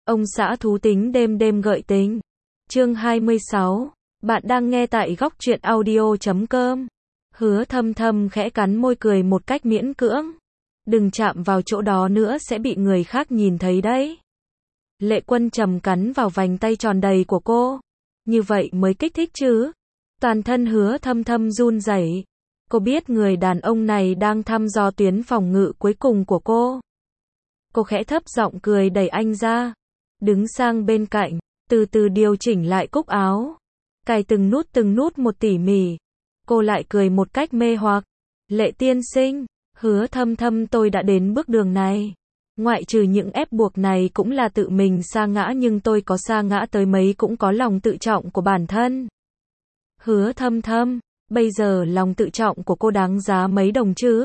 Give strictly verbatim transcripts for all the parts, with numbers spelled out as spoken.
Ông xã thú tính đêm đêm gợi tình. Chương hai mươi sáu. Bạn đang nghe tại góc truyện audio chấm com. Hứa Thâm Thâm khẽ cắn môi cười một cách miễn cưỡng. Đừng chạm vào chỗ đó nữa sẽ bị người khác nhìn thấy đấy. Lệ Quân Trầm cắn vào vành tay tròn đầy của cô. Như vậy mới kích thích chứ. Toàn thân Hứa Thâm Thâm run rẩy. Cô biết người đàn ông này đang thăm dò tuyến phòng ngự cuối cùng của cô. Cô khẽ thấp giọng cười đẩy anh ra. Đứng sang bên cạnh, từ từ điều chỉnh lại cúc áo. Cài từng nút từng nút một tỉ mỉ. Cô lại cười một cách mê hoặc. Lệ tiên sinh, Hứa Thâm Thâm tôi đã đến bước đường này. Ngoại trừ những ép buộc này cũng là tự mình sa ngã nhưng tôi có sa ngã tới mấy cũng có lòng tự trọng của bản thân. Hứa Thâm Thâm, bây giờ lòng tự trọng của cô đáng giá mấy đồng chứ?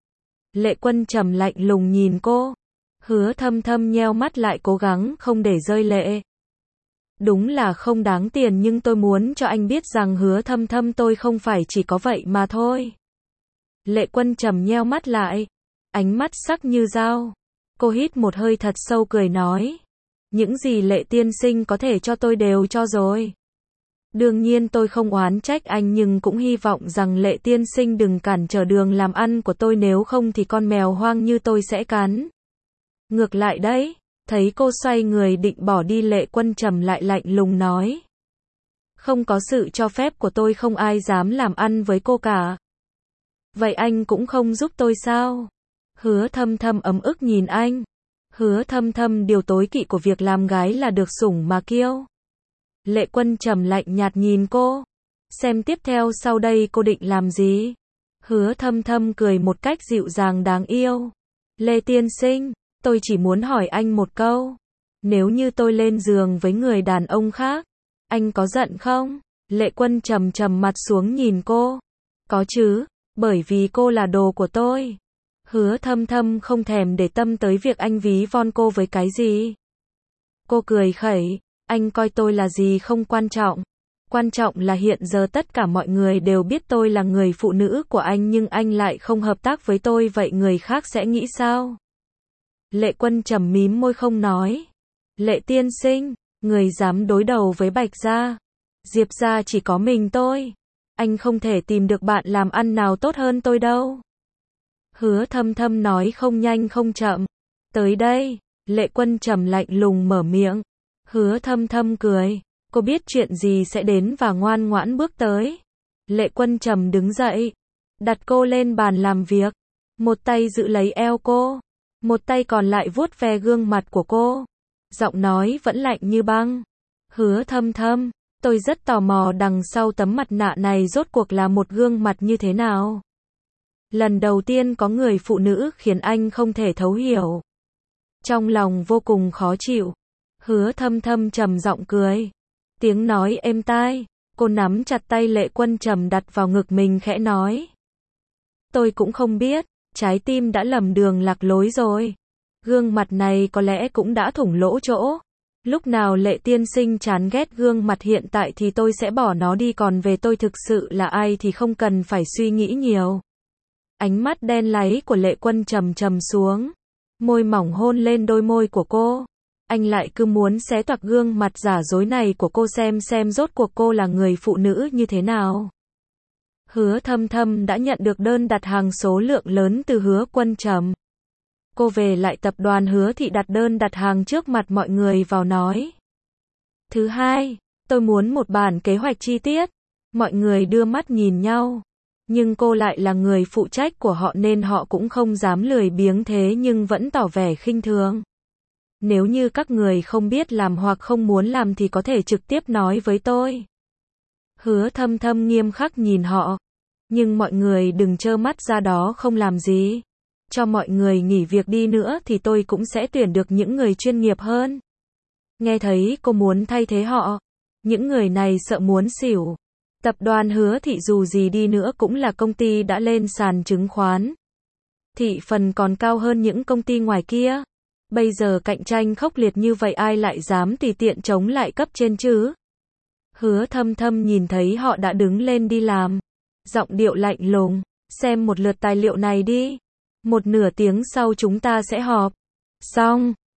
Lệ Quân Trầm lạnh lùng nhìn cô. Hứa Thâm Thâm nheo mắt lại cố gắng không để rơi lệ. Đúng là không đáng tiền nhưng tôi muốn cho anh biết rằng Hứa Thâm Thâm tôi không phải chỉ có vậy mà thôi. Lệ Quân Trầm nheo mắt lại. Ánh mắt sắc như dao. Cô hít một hơi thật sâu cười nói. Những gì Lệ tiên sinh có thể cho tôi đều cho rồi. Đương nhiên tôi không oán trách anh nhưng cũng hy vọng rằng Lệ tiên sinh đừng cản trở đường làm ăn của tôi nếu không thì con mèo hoang như tôi sẽ cắn. Ngược lại đấy, thấy cô xoay người định bỏ đi Lệ Quân Trầm lại lạnh lùng nói. Không có sự cho phép của tôi không ai dám làm ăn với cô cả. Vậy anh cũng không giúp tôi sao? Hứa Thâm Thâm ấm ức nhìn anh. Hứa Thâm Thâm điều tối kỵ của việc làm gái là được sủng mà kiêu. Lệ Quân Trầm lạnh nhạt nhìn cô. Xem tiếp theo sau đây cô định làm gì? Hứa Thâm Thâm cười một cách dịu dàng đáng yêu. Lệ tiên sinh, tôi chỉ muốn hỏi anh một câu. Nếu như tôi lên giường với người đàn ông khác, anh có giận không? Lệ Quân Trầm trầm mặt xuống nhìn cô. Có chứ, bởi vì cô là đồ của tôi. Hứa Thâm Thâm không thèm để tâm tới việc anh ví von cô với cái gì. Cô cười khẩy, anh coi tôi là gì không quan trọng. Quan trọng là hiện giờ tất cả mọi người đều biết tôi là người phụ nữ của anh nhưng anh lại không hợp tác với tôi vậy người khác sẽ nghĩ sao? Lệ Quân Trầm mím môi không nói. Lệ tiên sinh, người dám đối đầu với Bạch Gia. Diệp Gia chỉ có mình tôi. Anh không thể tìm được bạn làm ăn nào tốt hơn tôi đâu. Hứa Thâm Thâm nói không nhanh không chậm. Tới đây, Lệ Quân Trầm lạnh lùng mở miệng. Hứa Thâm Thâm cười. Cô biết chuyện gì sẽ đến và ngoan ngoãn bước tới. Lệ Quân Trầm đứng dậy. Đặt cô lên bàn làm việc. Một tay giữ lấy eo cô. Một tay còn lại vuốt ve gương mặt của cô. Giọng nói vẫn lạnh như băng. Hứa Thâm Thâm, tôi rất tò mò đằng sau tấm mặt nạ này rốt cuộc là một gương mặt như thế nào. Lần đầu tiên có người phụ nữ khiến anh không thể thấu hiểu. Trong lòng vô cùng khó chịu. Hứa Thâm Thâm trầm giọng cười. Tiếng nói êm tai. Cô nắm chặt tay Lệ Quân Trầm đặt vào ngực mình khẽ nói. Tôi cũng không biết. Trái tim đã lầm đường lạc lối rồi. Gương mặt này có lẽ cũng đã thủng lỗ chỗ. Lúc nào Lệ tiên sinh chán ghét gương mặt hiện tại thì tôi sẽ bỏ nó đi còn về tôi thực sự là ai thì không cần phải suy nghĩ nhiều. Ánh mắt đen láy của Lệ Quân Trầm trầm xuống. Môi mỏng hôn lên đôi môi của cô. Anh lại cứ muốn xé toạc gương mặt giả dối này của cô xem xem rốt cuộc cô là người phụ nữ như thế nào. Hứa Thâm Thâm đã nhận được đơn đặt hàng số lượng lớn từ Hứa Quân Trầm. Cô về lại tập đoàn Hứa Thị đặt đơn đặt hàng trước mặt mọi người vào nói. Thứ hai, tôi muốn một bản kế hoạch chi tiết. Mọi người đưa mắt nhìn nhau. Nhưng cô lại là người phụ trách của họ nên họ cũng không dám lười biếng thế nhưng vẫn tỏ vẻ khinh thường. Nếu như các người không biết làm hoặc không muốn làm thì có thể trực tiếp nói với tôi. Hứa Thâm Thâm nghiêm khắc nhìn họ. Nhưng mọi người đừng trơ mắt ra đó không làm gì. Cho mọi người nghỉ việc đi nữa thì tôi cũng sẽ tuyển được những người chuyên nghiệp hơn. Nghe thấy cô muốn thay thế họ. Những người này sợ muốn xỉu. Tập đoàn Hứa Thị dù gì đi nữa cũng là công ty đã lên sàn chứng khoán. Thị phần còn cao hơn những công ty ngoài kia. Bây giờ cạnh tranh khốc liệt như vậy ai lại dám tùy tiện chống lại cấp trên chứ? Hứa Thâm Thâm nhìn thấy họ đã đứng lên đi làm. Giọng điệu lạnh lùng. Xem một lượt tài liệu này đi. Một nửa tiếng sau chúng ta sẽ họp. Xong.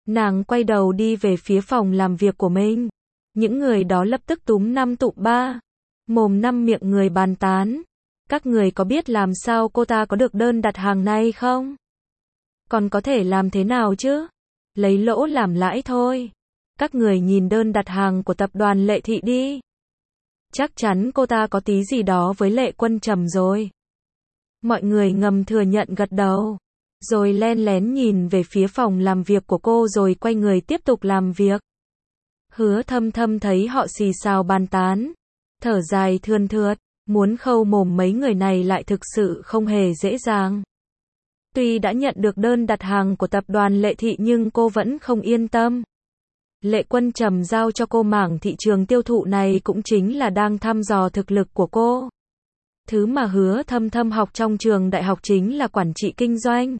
Nàng quay đầu đi về phía phòng làm việc của mình. Những người đó lập tức túm năm tụm ba. Mồm năm miệng người bàn tán. Các người có biết làm sao cô ta có được đơn đặt hàng này không? Còn có thể làm thế nào chứ? Lấy lỗ làm lãi thôi. Các người nhìn đơn đặt hàng của tập đoàn Lệ Thị đi. Chắc chắn cô ta có tí gì đó với Lệ Quân Trầm rồi. Mọi người ngầm thừa nhận gật đầu. Rồi len lén nhìn về phía phòng làm việc của cô rồi quay người tiếp tục làm việc. Hứa Thâm Thâm thấy họ xì xào bàn tán. Thở dài thườn thượt. Muốn khâu mồm mấy người này lại thực sự không hề dễ dàng. Tuy đã nhận được đơn đặt hàng của tập đoàn Lệ Thị nhưng cô vẫn không yên tâm. Lệ Quân Trầm giao cho cô mảng thị trường tiêu thụ này cũng chính là đang thăm dò thực lực của cô. Thứ mà Hứa Thâm Thâm học trong trường đại học chính là quản trị kinh doanh.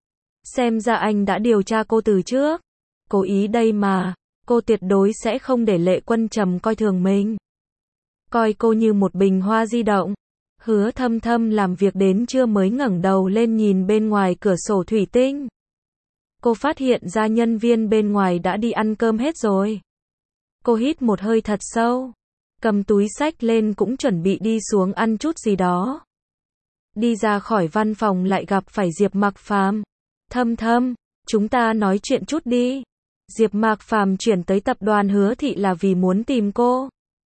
Xem ra anh đã điều tra cô từ trước. Cố ý đây mà, cô tuyệt đối sẽ không để Lệ Quân Trầm coi thường mình. Coi cô như một bình hoa di động. Hứa Thâm Thâm làm việc đến trưa mới ngẩng đầu lên nhìn bên ngoài cửa sổ thủy tinh. Cô phát hiện ra nhân viên bên ngoài đã đi ăn cơm hết rồi. Cô hít một hơi thật sâu. Cầm túi xách lên cũng chuẩn bị đi xuống ăn chút gì đó. Đi ra khỏi văn phòng lại gặp phải Diệp Mạc Phàm. Thâm Thâm, chúng ta nói chuyện chút đi. Diệp Mạc Phàm chuyển tới tập đoàn Hứa Thị là vì muốn tìm cô.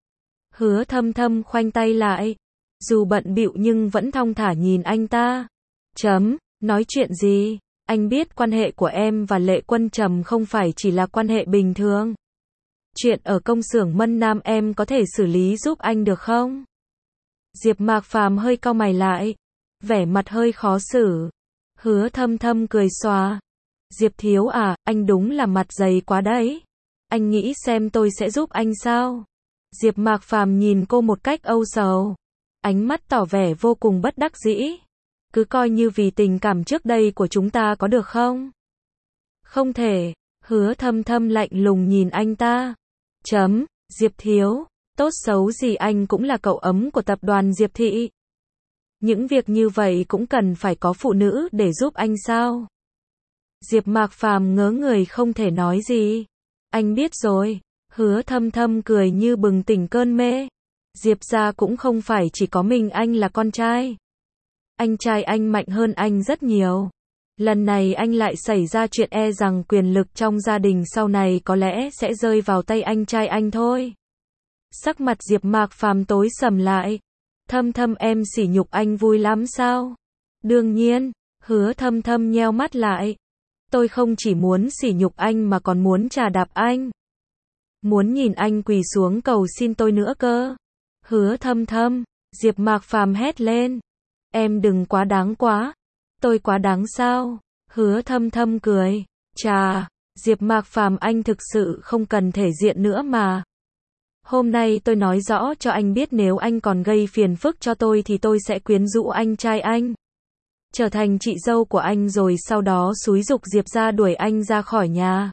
Hứa Thâm Thâm khoanh tay lại. Dù bận bịu nhưng vẫn thong thả nhìn anh ta. Chấm, nói chuyện gì? Anh biết quan hệ của em và Lệ Quân Trầm không phải chỉ là quan hệ bình thường. Chuyện ở công xưởng Mân Nam em có thể xử lý giúp anh được không? Diệp Mạc Phàm hơi cau mày lại. Vẻ mặt hơi khó xử. Hứa Thâm Thâm cười xòa. Diệp thiếu à, anh đúng là mặt dày quá đấy. Anh nghĩ xem tôi sẽ giúp anh sao? Diệp Mạc Phàm nhìn cô một cách âu sầu. Ánh mắt tỏ vẻ vô cùng bất đắc dĩ. Cứ coi như vì tình cảm trước đây của chúng ta có được không? Không thể. Hứa Thâm Thâm lạnh lùng nhìn anh ta. Chấm, Diệp thiếu, tốt xấu gì anh cũng là cậu ấm của tập đoàn Diệp Thị. Những việc như vậy cũng cần phải có phụ nữ để giúp anh sao? Diệp Mạc Phàm ngớ người không thể nói gì. Anh biết rồi. Hứa Thâm Thâm cười như bừng tỉnh cơn mê. Diệp gia cũng không phải chỉ có mình anh là con trai. Anh trai anh mạnh hơn anh rất nhiều. Lần này anh lại xảy ra chuyện e rằng quyền lực trong gia đình sau này có lẽ sẽ rơi vào tay anh trai anh thôi. Sắc mặt Diệp Mạc Phàm tối sầm lại. Thâm Thâm em sỉ nhục anh vui lắm sao? Đương nhiên, Hứa Thâm Thâm nheo mắt lại. Tôi không chỉ muốn sỉ nhục anh mà còn muốn trà đạp anh. Muốn nhìn anh quỳ xuống cầu xin tôi nữa cơ. Hứa Thâm Thâm, Diệp Mạc Phàm hét lên. Em đừng quá đáng quá. Tôi quá đáng sao? Hứa Thâm Thâm cười. Chà, Diệp Mạc Phàm anh thực sự không cần thể diện nữa mà. Hôm nay tôi nói rõ cho anh biết nếu anh còn gây phiền phức cho tôi thì tôi sẽ quyến rũ anh trai anh. Trở thành chị dâu của anh rồi sau đó xúi giục Diệp gia đuổi anh ra khỏi nhà.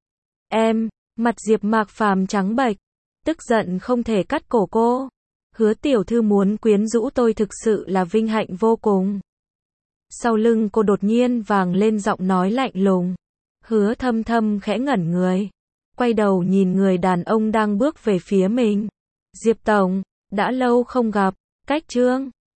Em, mặt Diệp Mạc Phàm trắng bệch, tức giận không thể cắt cổ cô. Hứa tiểu thư muốn quyến rũ tôi thực sự là vinh hạnh vô cùng. Sau lưng cô đột nhiên vang lên giọng nói lạnh lùng. Hứa Thâm Thâm khẽ ngẩn người, quay đầu nhìn người đàn ông đang bước về phía mình. Diệp tổng, đã lâu không gặp, cách chương